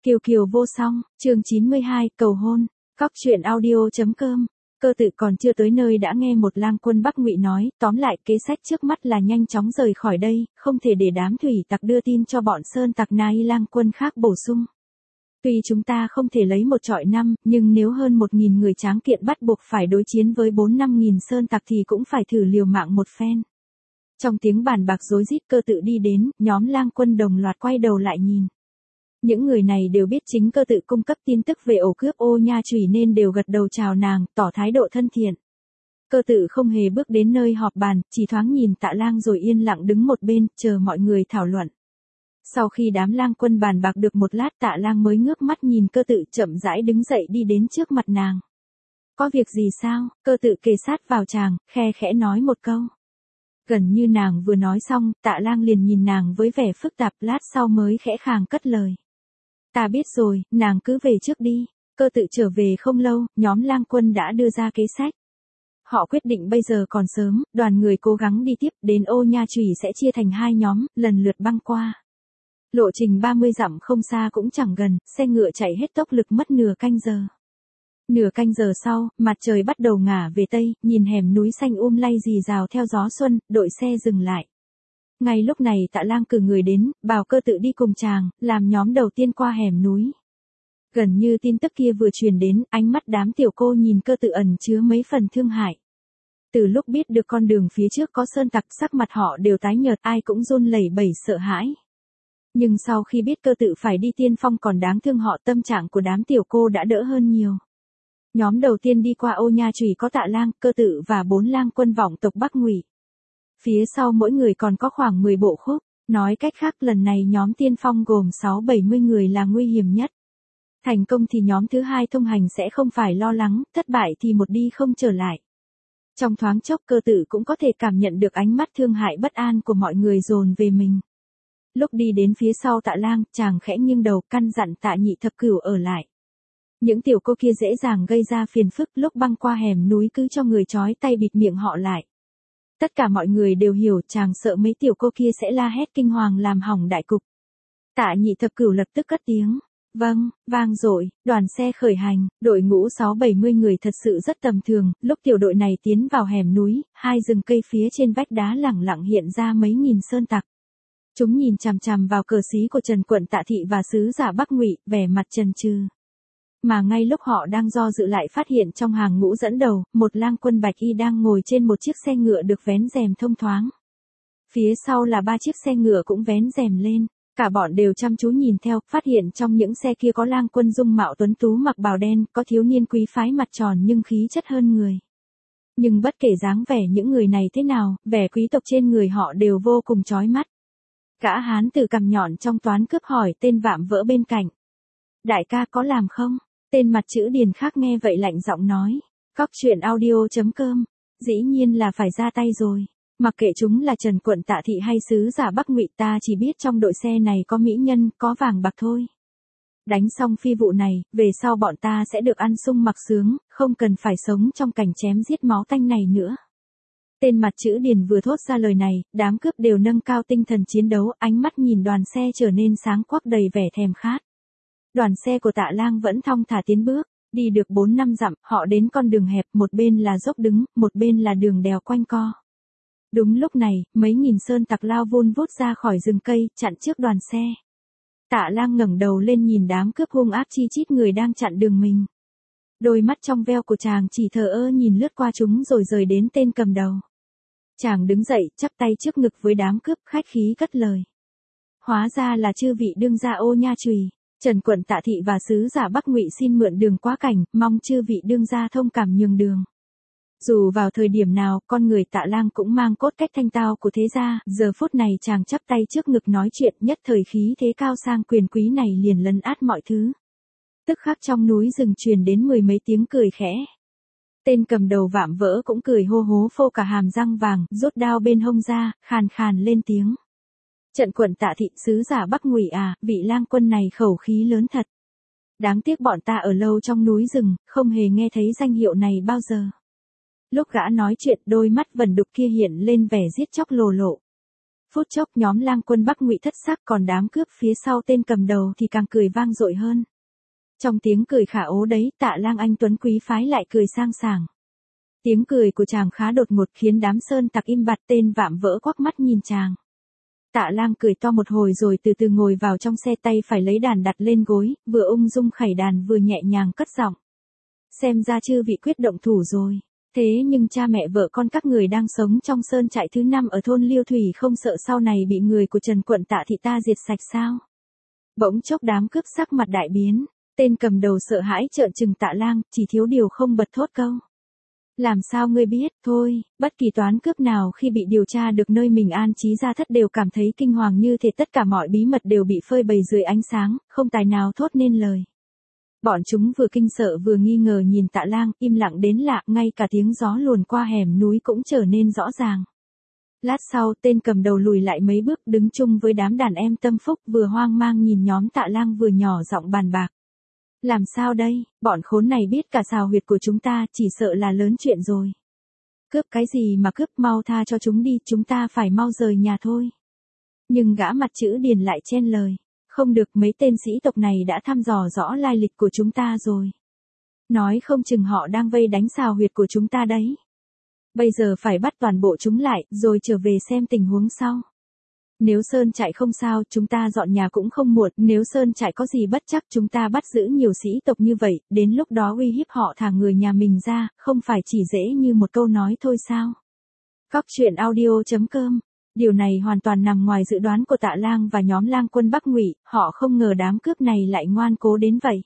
Kiều Kiều vô song, chương 92, cầu hôn. Cóc truyện audio.com. Cơ Tự còn chưa tới nơi đã nghe một lang quân Bắc Ngụy nói, tóm lại kế sách trước mắt là nhanh chóng rời khỏi đây, không thể để đám thủy tặc đưa tin cho bọn sơn tặc Nai lang quân khác bổ sung. Tuy chúng ta không thể lấy một trọi năm, nhưng nếu hơn 1.000 người tráng kiện bắt buộc phải đối chiến với 4-5.000 sơn tặc thì cũng phải thử liều mạng một phen. Trong tiếng bàn bạc rối rít, Cơ Tự đi đến, nhóm lang quân đồng loạt quay đầu lại nhìn. Những người này đều biết chính Cơ Tự cung cấp tin tức về ổ cướp Ô Nha Chủy nên đều gật đầu chào nàng, tỏ thái độ thân thiện. Cơ Tự không hề bước đến nơi họp bàn, chỉ thoáng nhìn Tạ Lang rồi yên lặng đứng một bên, chờ mọi người thảo luận. Sau khi đám lang quân bàn bạc được một lát, Tạ Lang mới ngước mắt nhìn Cơ Tự, chậm rãi đứng dậy đi đến trước mặt nàng. Có việc gì sao? Cơ Tự kề sát vào chàng, khe khẽ nói một câu. Gần như nàng vừa nói xong, Tạ Lang liền nhìn nàng với vẻ phức tạp, lát sau mới khẽ khàng cất lời. Ta biết rồi, nàng cứ về trước đi. Cơ Tự trở về không lâu, nhóm lang quân đã đưa ra kế sách. Họ quyết định bây giờ còn sớm, đoàn người cố gắng đi tiếp, đến Ô Nha Chủy sẽ chia thành hai nhóm, lần lượt băng qua. Lộ trình 30 dặm không xa cũng chẳng gần, xe ngựa chạy hết tốc lực mất nửa canh giờ. Nửa canh giờ sau, mặt trời bắt đầu ngả về tây, nhìn hẻm núi xanh lay rì rào theo gió xuân, đội xe dừng lại. Ngay lúc này Tạ Lang cử người đến, bảo Cơ Tự đi cùng chàng, làm nhóm đầu tiên qua hẻm núi. Gần như tin tức kia vừa truyền đến, ánh mắt đám tiểu cô nhìn Cơ Tự ẩn chứa mấy phần thương hại. Từ lúc biết được con đường phía trước có sơn tặc, sắc mặt họ đều tái nhợt, ai cũng run lẩy bẩy sợ hãi. Nhưng sau khi biết Cơ Tự phải đi tiên phong còn đáng thương họ, tâm trạng của đám tiểu cô đã đỡ hơn nhiều. Nhóm đầu tiên đi qua Ô Nha Chủy có Tạ Lang, Cơ Tự và 4 lang quân vọng tộc Bắc Ngụy. Phía sau mỗi người còn có khoảng 10 bộ khúc, nói cách khác lần này nhóm tiên phong gồm 6-70 người là nguy hiểm nhất. Thành công thì nhóm thứ hai thông hành sẽ không phải lo lắng, thất bại thì một đi không trở lại. Trong thoáng chốc Cơ Tự cũng có thể cảm nhận được ánh mắt thương hại bất an của mọi người dồn về mình. Lúc đi đến phía sau Tạ Lang, chàng khẽ nghiêng đầu căn dặn Tạ Nhị Thập Cửu ở lại. Những tiểu cô kia dễ dàng gây ra phiền phức, lúc băng qua hẻm núi cứ cho người trói tay bịt miệng họ lại. Tất cả mọi người đều hiểu chàng sợ mấy tiểu cô kia sẽ la hét kinh hoàng làm hỏng đại cục. Tạ Nhị Thập Cửu lập tức cất tiếng. Vâng, vang dội, đoàn xe khởi hành, đội ngũ 6-70 người thật sự rất tầm thường, lúc tiểu đội này tiến vào hẻm núi, hai rừng cây phía trên vách đá lẳng lặng hiện ra mấy nghìn sơn tặc. Chúng nhìn chằm chằm vào cờ xí của Trần Quận Tạ Thị và sứ giả Bắc Ngụy, vẻ mặt chần chừ. Mà ngay lúc họ đang do dự lại phát hiện trong hàng ngũ dẫn đầu, một lang quân bạch y đang ngồi trên một chiếc xe ngựa được vén rèm thông thoáng. Phía sau là 3 chiếc xe ngựa cũng vén rèm lên, cả bọn đều chăm chú nhìn theo, phát hiện trong những xe kia có lang quân dung mạo tuấn tú mặc bào đen, có thiếu niên quý phái mặt tròn nhưng khí chất hơn người. Nhưng bất kể dáng vẻ những người này thế nào, vẻ quý tộc trên người họ đều vô cùng chói mắt. Gã hán tử cằm nhọn trong toán cướp hỏi tên vạm vỡ bên cạnh. Đại ca có làm không? Tên mặt chữ Điền khác nghe vậy lạnh giọng nói. Cóc truyện audio.com. Dĩ nhiên là phải ra tay rồi. Mặc kệ chúng là Trần Quận Tạ Thị hay sứ giả Bắc Ngụy, ta chỉ biết trong đội xe này có mỹ nhân, có vàng bạc thôi. Đánh xong phi vụ này, về sau bọn ta sẽ được ăn sung mặc sướng, không cần phải sống trong cảnh chém giết máu tanh này nữa. Tên mặt chữ Điền vừa thốt ra lời này, đám cướp đều nâng cao tinh thần chiến đấu, ánh mắt nhìn đoàn xe trở nên sáng quắc đầy vẻ thèm khát. Đoàn xe của Tạ Lang vẫn thong thả tiến bước, đi được 4-5 dặm, họ đến con đường hẹp, một bên là dốc đứng, một bên là đường đèo quanh co. Đúng lúc này, mấy nghìn sơn tặc lao vun vút ra khỏi rừng cây, chặn trước đoàn xe. Tạ Lang ngẩng đầu lên nhìn đám cướp hung ác chi chít người đang chặn đường mình. Đôi mắt trong veo của chàng chỉ thờ ơ nhìn lướt qua chúng rồi rời đến tên cầm đầu. Chàng đứng dậy, chắp tay trước ngực với đám cướp, khách khí cất lời. Hóa ra là chư vị đương gia Ô Nha Chủy. Trần Quận Tạ Thị và sứ giả Bắc Ngụy xin mượn đường quá cảnh, mong chư vị đương gia thông cảm nhường đường. Dù vào thời điểm nào, con người Tạ Lang cũng mang cốt cách thanh tao của thế gia, giờ phút này chàng chắp tay trước ngực nói chuyện, nhất thời khí thế cao sang quyền quý này liền lấn át mọi thứ. Tức khắc trong núi rừng truyền đến 10 mấy tiếng cười khẽ. Tên cầm đầu vạm vỡ cũng cười hô hố phô cả hàm răng vàng, rút đao bên hông ra, khàn khàn lên tiếng. Trần Quận Tạ Thị, sứ giả Bắc Ngụy à, vị lang quân này khẩu khí lớn thật. Đáng tiếc bọn ta ở lâu trong núi rừng, không hề nghe thấy danh hiệu này bao giờ. Lúc gã nói chuyện, đôi mắt vẩn đục kia hiện lên vẻ giết chóc lồ lộ. Phút chốc nhóm lang quân Bắc Ngụy thất sắc, còn đám cướp phía sau tên cầm đầu thì càng cười vang dội hơn. Trong tiếng cười khả ố đấy, Tạ Lang anh tuấn quý phái lại cười sang sảng. Tiếng cười của chàng khá đột ngột khiến đám sơn tặc im bặt, tên vạm vỡ quắc mắt nhìn chàng. Tạ Lang cười to một hồi rồi từ từ ngồi vào trong xe, tay phải lấy đàn đặt lên gối, vừa ung dung khẩy đàn vừa nhẹ nhàng cất giọng. Xem ra chư vị quyết động thủ rồi. Thế nhưng cha mẹ vợ con các người đang sống trong sơn trại thứ 5 ở thôn Liêu Thủy không sợ sau này bị người của Trần quận Tạ thị ta diệt sạch sao? Bỗng chốc đám cướp sắc mặt đại biến. Tên cầm đầu sợ hãi trợn trừng Tạ Lang, chỉ thiếu điều không bật thốt câu. Làm sao ngươi biết, thôi, bất kỳ toán cướp nào khi bị điều tra được nơi mình an trí gia thất đều cảm thấy kinh hoàng, như thể tất cả mọi bí mật đều bị phơi bày dưới ánh sáng, không tài nào thốt nên lời. Bọn chúng vừa kinh sợ vừa nghi ngờ nhìn Tạ Lang, im lặng đến lạ, ngay cả tiếng gió luồn qua hẻm núi cũng trở nên rõ ràng. Lát sau, tên cầm đầu lùi lại mấy bước, đứng chung với đám đàn em tâm phúc, vừa hoang mang nhìn nhóm Tạ Lang vừa nhỏ giọng bàn bạc. Làm sao đây, bọn khốn này biết cả xào huyệt của chúng ta, chỉ sợ là lớn chuyện rồi. Cướp cái gì mà cướp, mau tha cho chúng đi, chúng ta phải mau rời nhà thôi. Nhưng gã mặt chữ Điền lại chen lời. Không được, mấy tên sĩ tộc này đã thăm dò rõ lai lịch của chúng ta rồi. Nói không chừng họ đang vây đánh xào huyệt của chúng ta đấy. Bây giờ phải bắt toàn bộ chúng lại, rồi trở về xem tình huống sau. Nếu sơn trại không sao, chúng ta dọn nhà cũng không muộn, nếu sơn trại có gì bất trắc chúng ta bắt giữ nhiều sĩ tộc như vậy, đến lúc đó uy hiếp họ thả người nhà mình ra, không phải chỉ dễ như một câu nói thôi sao? Cóc truyện audio.com. Điều này hoàn toàn nằm ngoài dự đoán của Tạ Lang và nhóm lang quân Bắc Ngụy, họ không ngờ đám cướp này lại ngoan cố đến vậy.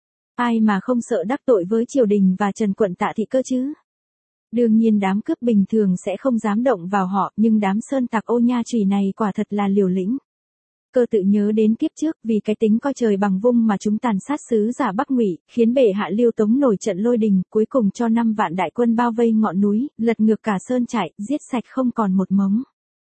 Ai mà không sợ đắc tội với triều đình và Trần quận Tạ thị cơ chứ? Đương nhiên đám cướp bình thường sẽ không dám động vào họ, nhưng đám sơn tặc Ô Nha Trùy này quả thật là liều lĩnh. Cơ tự nhớ đến kiếp trước, vì cái tính coi trời bằng vung mà chúng tàn sát sứ giả Bắc Ngụy, khiến bệ hạ Liêu Tống nổi trận lôi đình, cuối cùng cho 5 vạn đại quân bao vây ngọn núi, lật ngược cả sơn trại, giết sạch không còn một mống.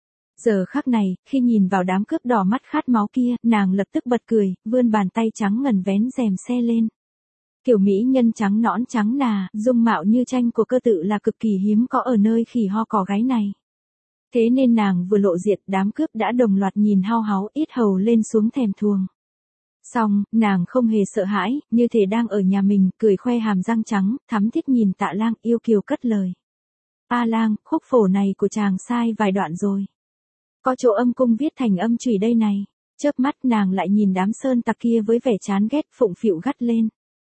Giờ khắc này, khi nhìn vào đám cướp đỏ mắt khát máu kia, nàng lập tức bật cười, vươn bàn tay trắng ngần vén rèm xe lên. Kiểu mỹ nhân trắng nõn trắng nà, dung mạo như tranh của Cơ tự là cực kỳ hiếm có ở nơi khỉ ho cò gáy này. Thế nên nàng vừa lộ diện, đám cướp đã đồng loạt nhìn hao háo, ít hầu lên xuống thèm thuồng. Xong, nàng không hề sợ hãi, như thể đang ở nhà mình, cười khoe hàm răng trắng, thắm thiết nhìn Tạ Lang, yêu kiều cất lời. A Lang, khúc phổ này của chàng sai vài đoạn rồi. Có chỗ âm cung viết thành âm chủy đây này. Chớp mắt nàng lại nhìn đám sơn tặc kia với vẻ chán ghét, phụng phịu gắt lên.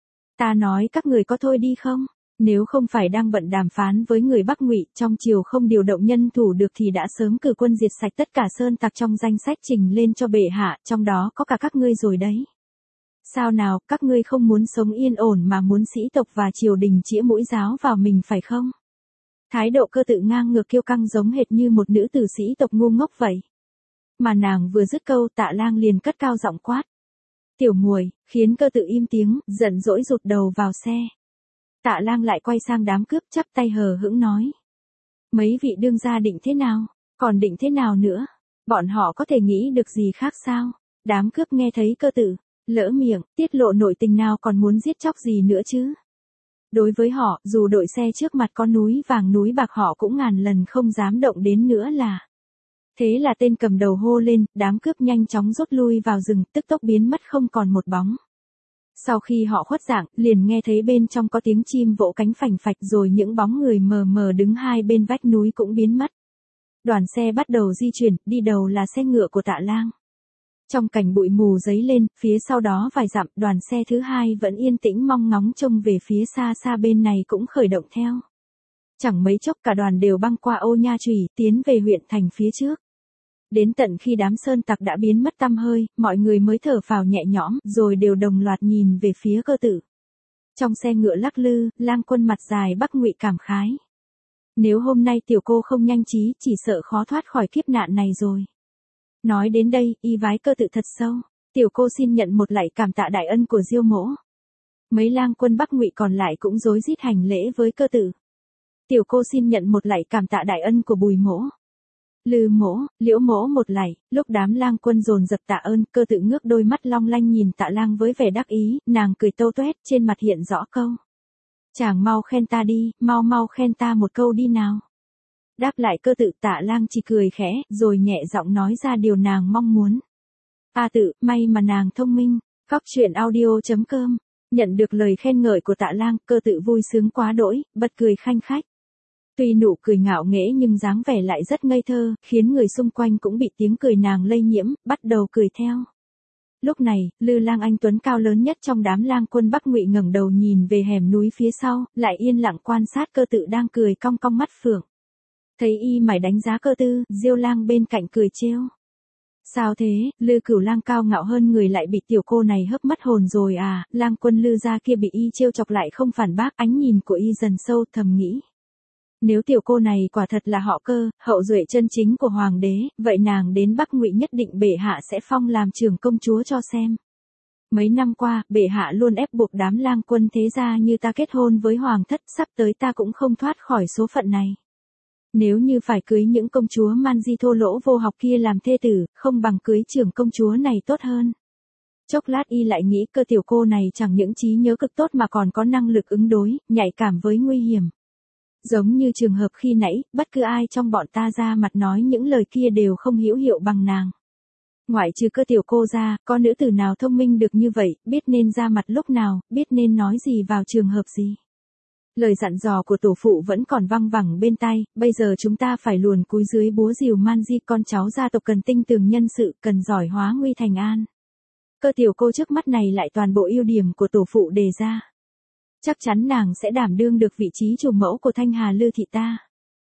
Ta nói các người có thôi đi không? Nếu không phải đang bận đàm phán với người Bắc Ngụy, trong triều không điều động nhân thủ được thì đã sớm cử quân diệt sạch tất cả sơn tặc trong danh sách trình lên cho bệ hạ, trong đó có cả các ngươi rồi đấy. Sao nào, các ngươi không muốn sống yên ổn mà muốn sĩ tộc và triều đình chĩa mũi giáo vào mình phải không? Thái độ Cơ tự ngang ngược kiêu căng giống hệt như một nữ tử sĩ tộc ngu ngốc vậy. Mà nàng vừa dứt câu, Tạ Lang liền cất cao giọng quát. Tiểu muội, khiến Cơ tự im tiếng, giận dỗi rụt đầu vào xe. Tạ Lang lại quay sang đám cướp chắp tay hờ hững nói. Mấy vị đương gia định thế nào? Còn định thế nào nữa? Bọn họ có thể nghĩ được gì khác sao? Đám cướp nghe thấy Cơ tự lỡ miệng, tiết lộ nội tình nào còn muốn giết chóc gì nữa chứ? Đối với họ, dù đội xe trước mặt có núi vàng núi bạc họ cũng ngàn lần không dám động đến nữa là. Thế là tên cầm đầu hô lên, đám cướp nhanh chóng rút lui vào rừng, tức tốc biến mất không còn một bóng. Sau khi họ khuất dạng, liền nghe thấy bên trong có tiếng chim vỗ cánh phành phạch, rồi những bóng người mờ mờ đứng hai bên vách núi cũng biến mất. Đoàn xe bắt đầu di chuyển, đi đầu là xe ngựa của Tạ Lang. Trong cảnh bụi mù dấy lên, phía sau đó vài dặm, đoàn xe thứ hai vẫn yên tĩnh mong ngóng trông về phía xa xa, bên này cũng khởi động theo. Chẳng mấy chốc cả đoàn đều băng qua Ô Nha Trùy, tiến về huyện thành phía trước. Đến tận khi đám sơn tặc đã biến mất tăm hơi, mọi người mới thở phào nhẹ nhõm, rồi đều đồng loạt nhìn về phía Cơ tự. Trong xe ngựa lắc lư, lang quân mặt dài Bắc Ngụy cảm khái. Nếu hôm nay tiểu cô không nhanh trí, chỉ sợ khó thoát khỏi kiếp nạn này rồi. Nói đến đây, y vái Cơ tự thật sâu. Tiểu cô xin nhận một lạy cảm tạ đại ân của Diêu mỗ. Mấy lang quân Bắc Ngụy còn lại cũng rối rít hành lễ với Cơ tự. Tiểu cô xin nhận một lạy cảm tạ đại ân của Bùi mỗ. Lư mỗ, Liễu mỗ một lạy. Lúc đám lang quân dồn dập tạ ơn, Cơ tự ngước đôi mắt long lanh nhìn Tạ Lang với vẻ đắc ý, nàng cười tâu toét, trên mặt hiện rõ câu. Chàng mau khen ta đi, mau mau khen ta một câu đi nào. Đáp lại Cơ Tự, Tạ Lang chỉ cười khẽ, rồi nhẹ giọng nói ra điều nàng mong muốn. A Tự, may mà nàng thông minh. Cóc truyện audio.com. Nhận được lời khen ngợi của Tạ Lang, Cơ Tự vui sướng quá đỗi, bật cười khanh khách. Tuy nụ cười ngạo nghễ nhưng dáng vẻ lại rất ngây thơ, khiến người xung quanh cũng bị tiếng cười nàng lây nhiễm, bắt đầu cười theo. Lúc này, Lư Lang anh tuấn cao lớn nhất trong đám lang quân Bắc Ngụy ngẩng đầu nhìn về hẻm núi phía sau, lại yên lặng quan sát Cơ Tự đang cười cong cong mắt phượng. Thấy y mải đánh giá Cơ Tư, Diêu Lang bên cạnh cười trêu. Sao thế, Lư Cửu Lang cao ngạo hơn người lại bị tiểu cô này hớp mất hồn rồi à? Lang quân Lư gia kia bị y trêu chọc lại không phản bác, ánh nhìn của y dần sâu, thầm nghĩ. Nếu tiểu cô này quả thật là họ Cơ, hậu duệ chân chính của hoàng đế, vậy nàng đến Bắc Ngụy nhất định bệ hạ sẽ phong làm trưởng công chúa cho xem. Mấy năm qua, bệ hạ luôn ép buộc đám lang quân thế gia như ta kết hôn với hoàng thất, sắp tới ta cũng không thoát khỏi số phận này. Nếu như phải cưới những công chúa man di thô lỗ vô học kia làm thê tử, không bằng cưới trưởng công chúa này tốt hơn. Chốc lát y lại nghĩ Cơ tiểu cô này chẳng những trí nhớ cực tốt mà còn có năng lực ứng đối, nhạy cảm với nguy hiểm. Giống như trường hợp khi nãy, bất cứ ai trong bọn ta ra mặt nói những lời kia đều không hữu hiệu bằng nàng. Ngoại trừ Cơ tiểu cô ra, có nữ tử nào thông minh được như vậy, biết nên ra mặt lúc nào, biết nên nói gì vào trường hợp gì. Lời dặn dò của tổ phụ vẫn còn văng vẳng bên tai, bây giờ chúng ta phải luồn cúi dưới búa rìu man di, con cháu gia tộc cần tinh tường nhân sự, cần giỏi hóa nguy thành an. Cơ tiểu cô trước mắt này lại toàn bộ ưu điểm của tổ phụ đề ra. Chắc chắn nàng sẽ đảm đương được vị trí chủ mẫu của Thanh Hà Lư thị ta.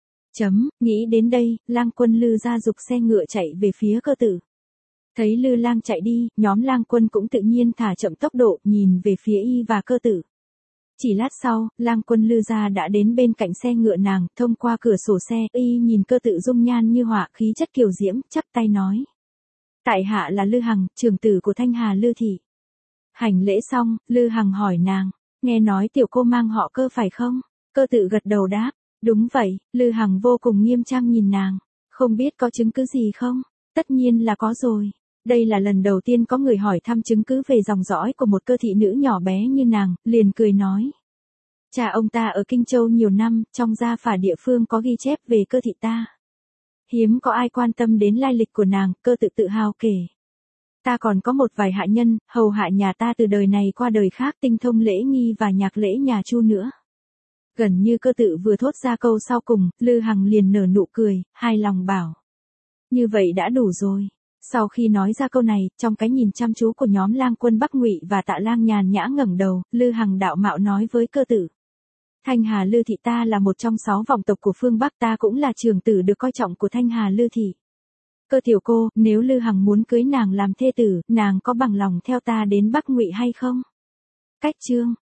Nghĩ đến đây, lang quân Lư gia giục xe ngựa chạy về phía Cơ Tử. Thấy Lư Lang chạy đi, nhóm lang quân cũng tự nhiên thả chậm tốc độ, nhìn về phía y và Cơ Tử. Chỉ lát sau, lang quân Lư gia đã đến bên cạnh xe ngựa nàng, thông qua cửa sổ xe, y nhìn Cơ Tự dung nhan như họa, khí chất kiều diễm, chắp tay nói. Tại hạ là Lư Hằng, trưởng tử của Thanh Hà Lư thị. Hành lễ xong, Lư Hằng hỏi nàng, nghe nói tiểu cô mang họ Cơ phải không? Cơ Tự gật đầu đáp, đúng vậy. Lư Hằng vô cùng nghiêm trang nhìn nàng, không biết có chứng cứ gì không? Tất nhiên là có rồi. Đây là lần đầu tiên có người hỏi thăm chứng cứ về dòng dõi của một Cơ thị nữ nhỏ bé như nàng, liền cười nói. Cha ông ta ở Kinh Châu nhiều năm, trong gia phả địa phương có ghi chép về Cơ thị ta. Hiếm có ai quan tâm đến lai lịch của nàng, Cơ Tự tự hào kể. Ta còn có một vài hạ nhân, hầu hạ nhà ta từ đời này qua đời khác, tinh thông lễ nghi và nhạc lễ nhà Chu nữa. Gần như Cơ Tự vừa thốt ra câu sau cùng, Lư Hằng liền nở nụ cười, hài lòng bảo. Như vậy đã đủ rồi. Sau khi nói ra câu này, trong cái nhìn chăm chú của nhóm lang quân Bắc Ngụy và Tạ Lang nhàn nhã ngẩng đầu, Lư Hằng đạo mạo nói với Cơ Tử. Thanh Hà Lư thị ta là một trong 6 vọng tộc của phương Bắc, ta cũng là trưởng tử được coi trọng của Thanh Hà Lư thị. Cơ tiểu cô, nếu Lư Hằng muốn cưới nàng làm thê tử, nàng có bằng lòng theo ta đến Bắc Ngụy hay không? Cách chương